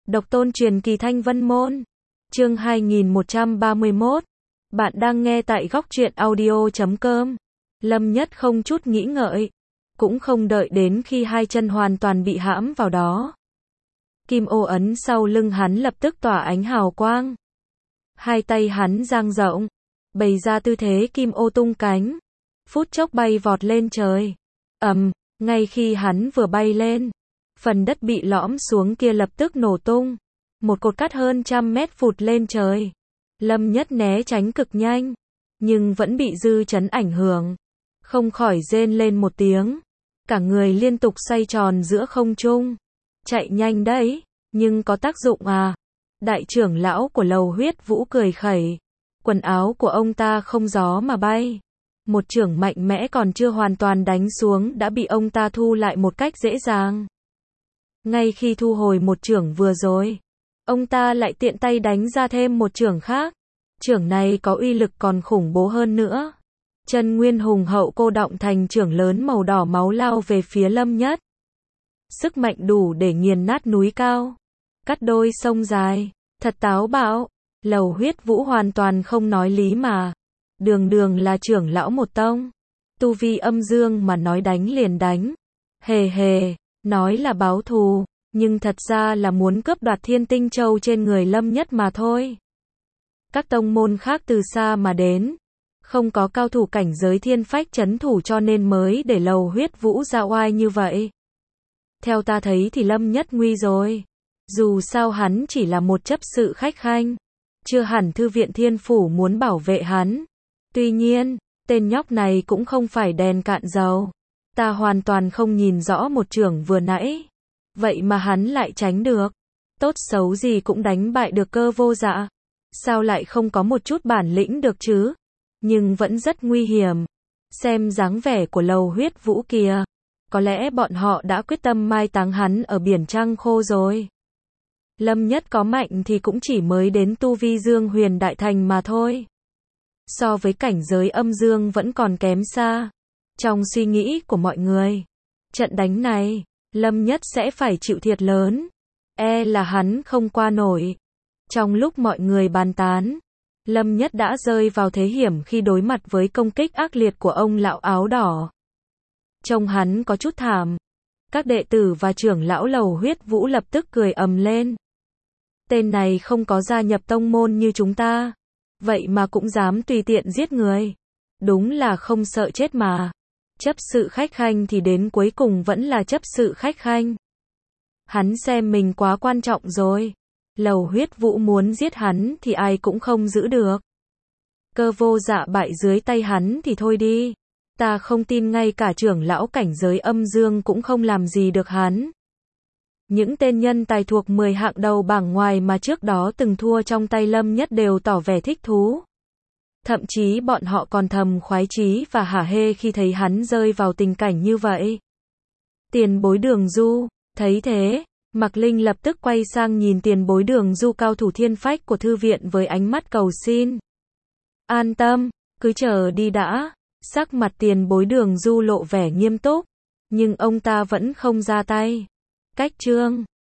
Độc tôn truyền kỳ Thanh Vân Môn. Chương 2131. Bạn đang nghe tại góc truyện audio.com. Lâm Nhất không chút nghĩ ngợi, cũng không đợi đến khi hai chân hoàn toàn bị hãm vào đó. Kim ô ấn sau lưng hắn lập tức tỏa ánh hào quang. Hai tay hắn dang rộng, bày ra tư thế kim ô tung cánh, phút chốc bay vọt lên trời. Ngay khi hắn vừa bay lên, phần đất bị lõm xuống kia lập tức nổ tung. Một cột cát hơn 100 mét phụt lên trời. Lâm Nhất né tránh cực nhanh, nhưng vẫn bị dư chấn ảnh hưởng. Không khỏi rên lên một tiếng. Cả người liên tục xoay tròn giữa không trung. Chạy nhanh đấy, nhưng có tác dụng à? Đại trưởng lão của Lầu Huyết Vũ cười khẩy. Quần áo của ông ta không gió mà bay. Một chưởng mạnh mẽ còn chưa hoàn toàn đánh xuống đã bị ông ta thu lại một cách dễ dàng. Ngay khi thu hồi một chưởng vừa rồi, ông ta lại tiện tay đánh ra thêm một chưởng khác. Chưởng này có uy lực còn khủng bố hơn nữa. Chân nguyên hùng hậu cô đọng thành chưởng lớn màu đỏ máu lao về phía Lâm Nhất. Sức mạnh đủ để nghiền nát núi cao, cắt đôi sông dài, thật táo bạo. Lầu Huyết Vũ hoàn toàn không nói lý mà. Đường đường là trưởng lão một tông, tu vi âm dương mà nói đánh liền đánh. Hề hề, nói là báo thù, nhưng thật ra là muốn cướp đoạt Thiên Tinh Châu trên người Lâm Nhất mà thôi. Các tông môn khác từ xa mà đến, không có cao thủ cảnh giới thiên phách trấn thủ cho nên mới để Lầu Huyết Vũ ra oai như vậy. Theo ta thấy thì Lâm Nhất nguy rồi. Dù sao hắn chỉ là một chấp sự khách khanh, chưa hẳn thư viện Thiên Phủ muốn bảo vệ hắn. Tuy nhiên, tên nhóc này cũng không phải đèn cạn dầu. Ta hoàn toàn không nhìn rõ một chưởng vừa nãy, vậy mà hắn lại tránh được. Tốt xấu gì cũng đánh bại được Cơ Vô Dạ. Sao lại không có một chút bản lĩnh được chứ? Nhưng vẫn rất nguy hiểm. Xem dáng vẻ của Lầu Huyết Vũ kìa, có lẽ bọn họ đã quyết tâm mai táng hắn ở biển trăng khô rồi. Lâm Nhất có mạnh thì cũng chỉ mới đến tu vi Dương Huyền Đại Thành mà thôi. So với cảnh giới âm dương vẫn còn kém xa. Trong suy nghĩ của mọi người, trận đánh này, Lâm Nhất sẽ phải chịu thiệt lớn. Là hắn không qua nổi. Trong lúc mọi người bàn tán, Lâm Nhất đã rơi vào thế hiểm khi đối mặt với công kích ác liệt của ông lão áo đỏ. Trông hắn có chút thảm. Các đệ tử và trưởng lão Lầu Huyết Vũ lập tức cười ầm lên. Tên này không có gia nhập tông môn như chúng ta, vậy mà cũng dám tùy tiện giết người. Đúng là không sợ chết mà. Chấp sự khách khanh thì đến cuối cùng vẫn là chấp sự khách khanh. Hắn xem mình quá quan trọng rồi. Lầu Huyết Vũ muốn giết hắn thì ai cũng không giữ được. Cơ Vô Dạ bại dưới tay hắn thì thôi đi. Ta không tin ngay cả trưởng lão cảnh giới âm dương cũng không làm gì được hắn. Những tên nhân tài thuộc 10 hạng đầu bảng ngoài mà trước đó từng thua trong tay Lâm Nhất đều tỏ vẻ thích thú. Thậm chí bọn họ còn thầm khoái chí và hả hê khi thấy hắn rơi vào tình cảnh như vậy. Tiền bối Đường Du, thấy thế, Mạc Linh lập tức quay sang nhìn tiền bối Đường Du cao thủ thiên phách của thư viện với ánh mắt cầu xin. An tâm, cứ chờ đi đã. Sắc mặt tiền bối Đường Du lộ vẻ nghiêm túc, nhưng ông ta vẫn không ra tay. Cách chương